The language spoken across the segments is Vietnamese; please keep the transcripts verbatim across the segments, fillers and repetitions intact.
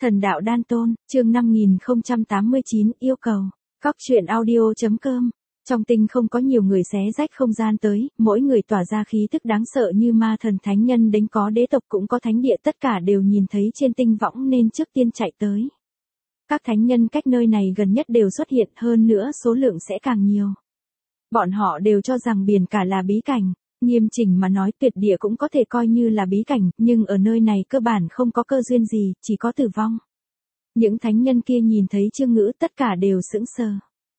Thần đạo đan tôn, chương năm nghìn không trăm tám mươi chín, yêu cầu. Cóc truyện audio.com. Trong tinh không có nhiều người xé rách không gian tới, mỗi người tỏa ra khí tức đáng sợ như ma thần thánh nhân đến có đế tộc cũng có thánh địa, tất cả đều nhìn thấy trên tinh võng nên trước tiên chạy tới. Các thánh nhân cách nơi này gần nhất đều xuất hiện, hơn nữa số lượng sẽ càng nhiều. Bọn họ đều cho rằng biển cả là bí cảnh. Nghiêm chỉnh mà nói tuyệt địa cũng có thể coi như là bí cảnh, nhưng ở nơi này cơ bản không có cơ duyên gì, chỉ có tử vong. Những thánh nhân kia nhìn thấy Trương Ngữ tất cả đều sững sờ.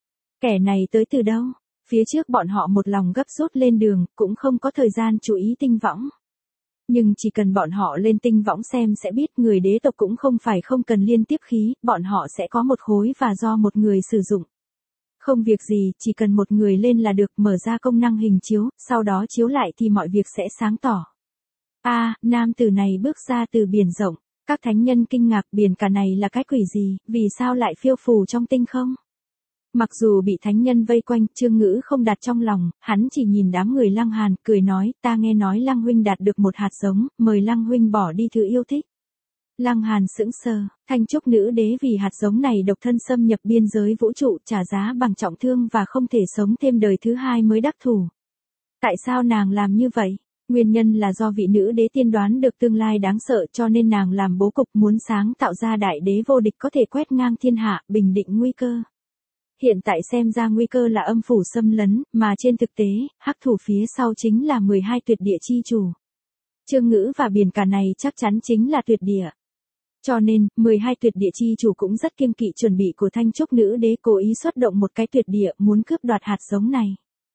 Kẻ này tới từ đâu? Phía trước bọn họ một lòng gấp rút lên đường, cũng không có thời gian chú ý tinh võng. Nhưng chỉ cần bọn họ lên tinh võng xem sẽ biết người đế tộc cũng không phải không cần liên tiếp khí, bọn họ sẽ có một khối và do một người sử dụng. Không việc gì, chỉ cần một người lên là được, mở ra công năng hình chiếu, sau đó chiếu lại thì mọi việc sẽ sáng tỏ. A, à, nam tử này bước ra từ biển rộng, các thánh nhân kinh ngạc, biển cả này là cái quỷ gì, vì sao lại phiêu phù trong tinh không? Mặc dù bị thánh nhân vây quanh, Trương Ngữ không đặt trong lòng, hắn chỉ nhìn đám người Lăng Hàn, cười nói, ta nghe nói Lăng huynh đạt được một hạt giống, mời Lăng huynh bỏ đi thứ yêu thích. Lăng Hàn sững sờ, Thanh Trúc nữ đế vì hạt giống này độc thân xâm nhập biên giới vũ trụ, trả giá bằng trọng thương và không thể sống thêm đời thứ hai mới đắc thủ. Tại sao nàng làm như vậy? Nguyên nhân là do vị nữ đế tiên đoán được tương lai đáng sợ cho nên nàng làm bố cục muốn sáng tạo ra đại đế vô địch có thể quét ngang thiên hạ, bình định nguy cơ. Hiện tại xem ra nguy cơ là âm phủ xâm lấn, mà trên thực tế, hắc thủ phía sau chính là mười hai tuyệt địa chi chủ. Trương Ngữ và biển cả này chắc chắn chính là tuyệt địa. Cho nên, mười hai tuyệt địa chi chủ cũng rất kiêng kỵ chuẩn bị của Thanh Trúc nữ đế cố ý xuất động một cái tuyệt địa muốn cướp đoạt hạt giống này.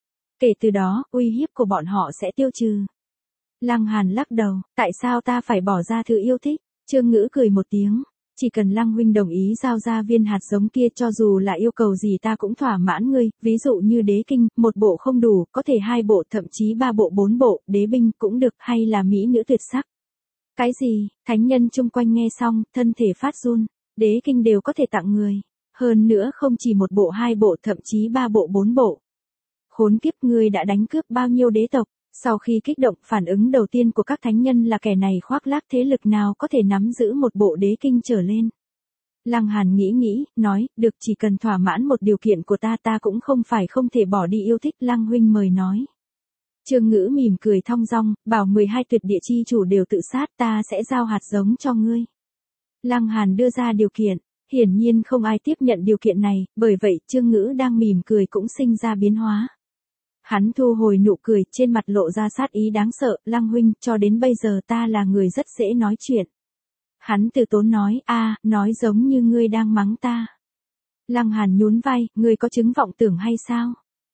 Kể từ đó, uy hiếp của bọn họ sẽ tiêu trừ. Lăng Hàn lắc đầu, tại sao ta phải bỏ ra thứ yêu thích? Trương Ngữ cười một tiếng, chỉ cần Lăng huynh đồng ý giao ra viên hạt giống kia cho dù là yêu cầu gì ta cũng thỏa mãn ngươi, ví dụ như đế kinh, một bộ không đủ, có thể hai bộ thậm chí ba bộ bốn bộ, đế binh cũng được, hay là mỹ nữ tuyệt sắc. Cái gì? Thánh nhân chung quanh nghe xong, thân thể phát run, đế kinh đều có thể tặng người. Hơn nữa không chỉ một bộ hai bộ thậm chí ba bộ bốn bộ. Khốn kiếp, ngươi đã đánh cướp bao nhiêu đế tộc? Sau khi kích động, phản ứng đầu tiên của các thánh nhân là kẻ này khoác lác thế lực nào có thể nắm giữ một bộ đế kinh trở lên. Lăng Hàn nghĩ nghĩ, nói, được, chỉ cần thỏa mãn một điều kiện của ta ta cũng không phải không thể bỏ đi yêu thích. Lăng huynh mời nói. Trương Ngữ mỉm cười thong dong, bảo mười hai tuyệt địa chi chủ đều tự sát, ta sẽ giao hạt giống cho ngươi. Lăng Hàn đưa ra điều kiện, hiển nhiên không ai tiếp nhận điều kiện này, bởi vậy Trương Ngữ đang mỉm cười cũng sinh ra biến hóa. Hắn thu hồi nụ cười, trên mặt lộ ra sát ý đáng sợ, Lăng huynh, cho đến bây giờ ta là người rất dễ nói chuyện. Hắn từ tốn nói, a, nói giống như ngươi đang mắng ta. Lăng Hàn nhún vai, ngươi có chứng vọng tưởng hay sao?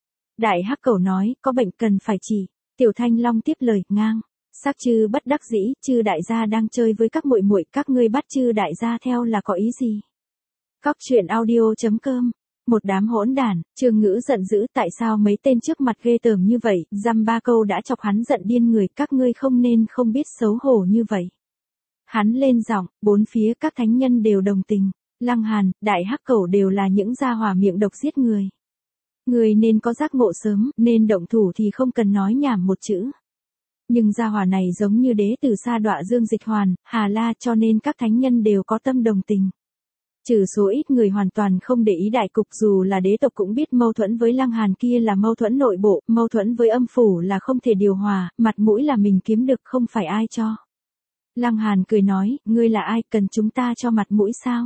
Đại Hắc Cẩu nói, có bệnh cần phải chỉ. Tiểu Thanh Long tiếp lời, ngang. Sắc Chư bất đắc dĩ, Chư đại gia đang chơi với các muội muội, các ngươi bắt Chư đại gia theo là có ý gì? Cóc truyện audio.com. Một đám hỗn đản, Trương Ngữ giận dữ, tại sao mấy tên trước mặt ghê tởm như vậy, dăm ba câu đã chọc hắn giận điên người, các ngươi không nên không biết xấu hổ như vậy. Hắn lên giọng, bốn phía các thánh nhân đều đồng tình, Lăng Hàn, Đại Hắc Cẩu đều là những gia hỏa miệng độc giết người. Người nên có giác ngộ sớm, nên động thủ thì không cần nói nhảm một chữ. Nhưng gia hỏa này giống như đế từ sa đọa Dương Dịch Hoàn, Hà La, cho nên các thánh nhân đều có tâm đồng tình. Trừ số ít người hoàn toàn không để ý đại cục, dù là đế tộc cũng biết mâu thuẫn với Lăng Hàn kia là mâu thuẫn nội bộ, mâu thuẫn với âm phủ là không thể điều hòa, mặt mũi là mình kiếm được không phải ai cho. Lăng Hàn cười nói, ngươi là ai, cần chúng ta cho mặt mũi sao?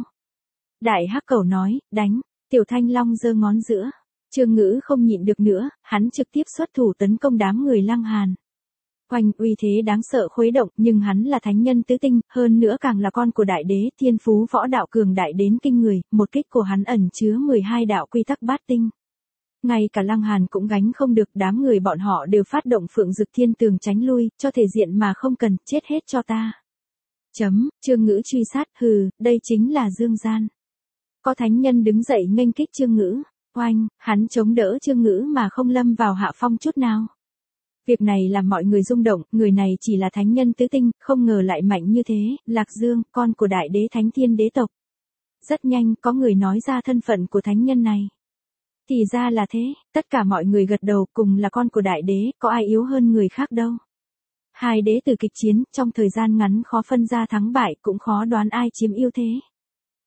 Đại Hắc Cẩu nói, đánh. Tiểu Thanh Long giơ ngón giữa. Trương Ngữ không nhịn được nữa, hắn trực tiếp xuất thủ tấn công đám người Lăng Hàn. Oanh, uy thế đáng sợ khuấy động, nhưng hắn là thánh nhân tứ tinh, hơn nữa càng là con của đại đế, thiên phú võ đạo cường đại đến kinh người, một kích của hắn ẩn chứa mười hai đạo quy tắc bát tinh. Ngay cả Lăng Hàn cũng gánh không được, đám người bọn họ đều phát động Phượng Dực Thiên Tường tránh lui, cho thể diện mà không cần, chết hết cho ta. Chấm, Trương Ngữ truy sát, hừ, đây chính là dương gian. Có thánh nhân đứng dậy nghênh kích Trương Ngữ. Oanh, hắn chống đỡ Trương Ngữ mà không lâm vào hạ phong chút nào. Việc này làm mọi người rung động, người này chỉ là thánh nhân tứ tinh, không ngờ lại mạnh như thế, Lạc Dương, con của đại đế thánh thiên đế tộc. Rất nhanh, có người nói ra thân phận của thánh nhân này. Thì ra là thế, tất cả mọi người gật đầu, cùng là con của đại đế, có ai yếu hơn người khác đâu. Hai đế tử kịch chiến, trong thời gian ngắn khó phân ra thắng bại, cũng khó đoán ai chiếm ưu thế.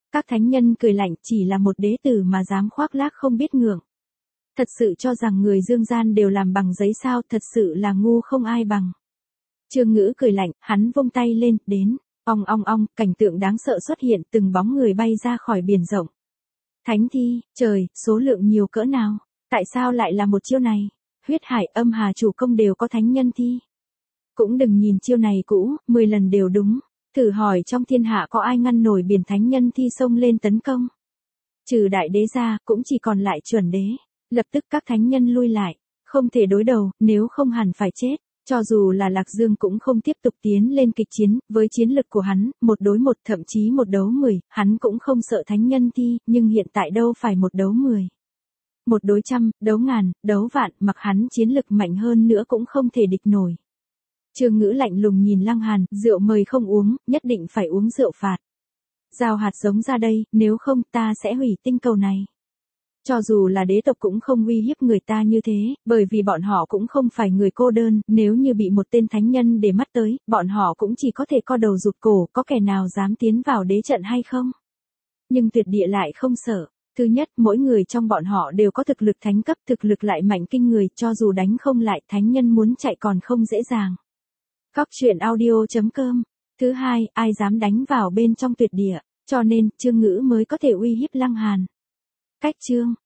Các thánh nhân cười lạnh, chỉ là một đế tử mà dám khoác lác không biết ngượng. Thật sự cho rằng người dương gian đều làm bằng giấy sao, thật sự là ngu không ai bằng. Trương Ngữ cười lạnh, hắn vung tay lên, đến, ong ong ong, cảnh tượng đáng sợ xuất hiện, từng bóng người bay ra khỏi biển rộng. Thánh thi, trời, số lượng nhiều cỡ nào, tại sao lại là một chiêu này? Huyết Hải, Âm Hà chủ công đều có thánh nhân thi. Cũng đừng nhìn chiêu này cũ, mười lần đều đúng. Thử hỏi trong thiên hạ có ai ngăn nổi biển thánh nhân thi xông lên tấn công? Trừ đại đế ra, cũng chỉ còn lại chuẩn đế. Lập tức các thánh nhân lui lại, không thể đối đầu, nếu không hẳn phải chết. Cho dù là Lạc Dương cũng không tiếp tục tiến lên kịch chiến, với chiến lực của hắn, một đối một thậm chí một đấu mười, hắn cũng không sợ thánh nhân thi, nhưng hiện tại đâu phải một đấu mười. Một đối trăm, đấu ngàn, đấu vạn, mặc hắn chiến lực mạnh hơn nữa cũng không thể địch nổi. Trương Ngữ lạnh lùng nhìn Lăng Hàn, rượu mời không uống, nhất định phải uống rượu phạt. Giao hạt giống ra đây, nếu không ta sẽ hủy tinh cầu này. Cho dù là đế tộc cũng không uy hiếp người ta như thế, bởi vì bọn họ cũng không phải người cô đơn, nếu như bị một tên thánh nhân để mắt tới, bọn họ cũng chỉ có thể co đầu rụt cổ, có kẻ nào dám tiến vào đế trận hay không? Nhưng tuyệt địa lại không sợ. Thứ nhất, mỗi người trong bọn họ đều có thực lực thánh cấp, thực lực lại mạnh kinh người, cho dù đánh không lại, thánh nhân muốn chạy còn không dễ dàng. Cóc truyện audio chấm com. Thứ hai, ai dám đánh vào bên trong tuyệt địa, cho nên, Trương Ngữ mới có thể uy hiếp Lăng Hàn. Cách chương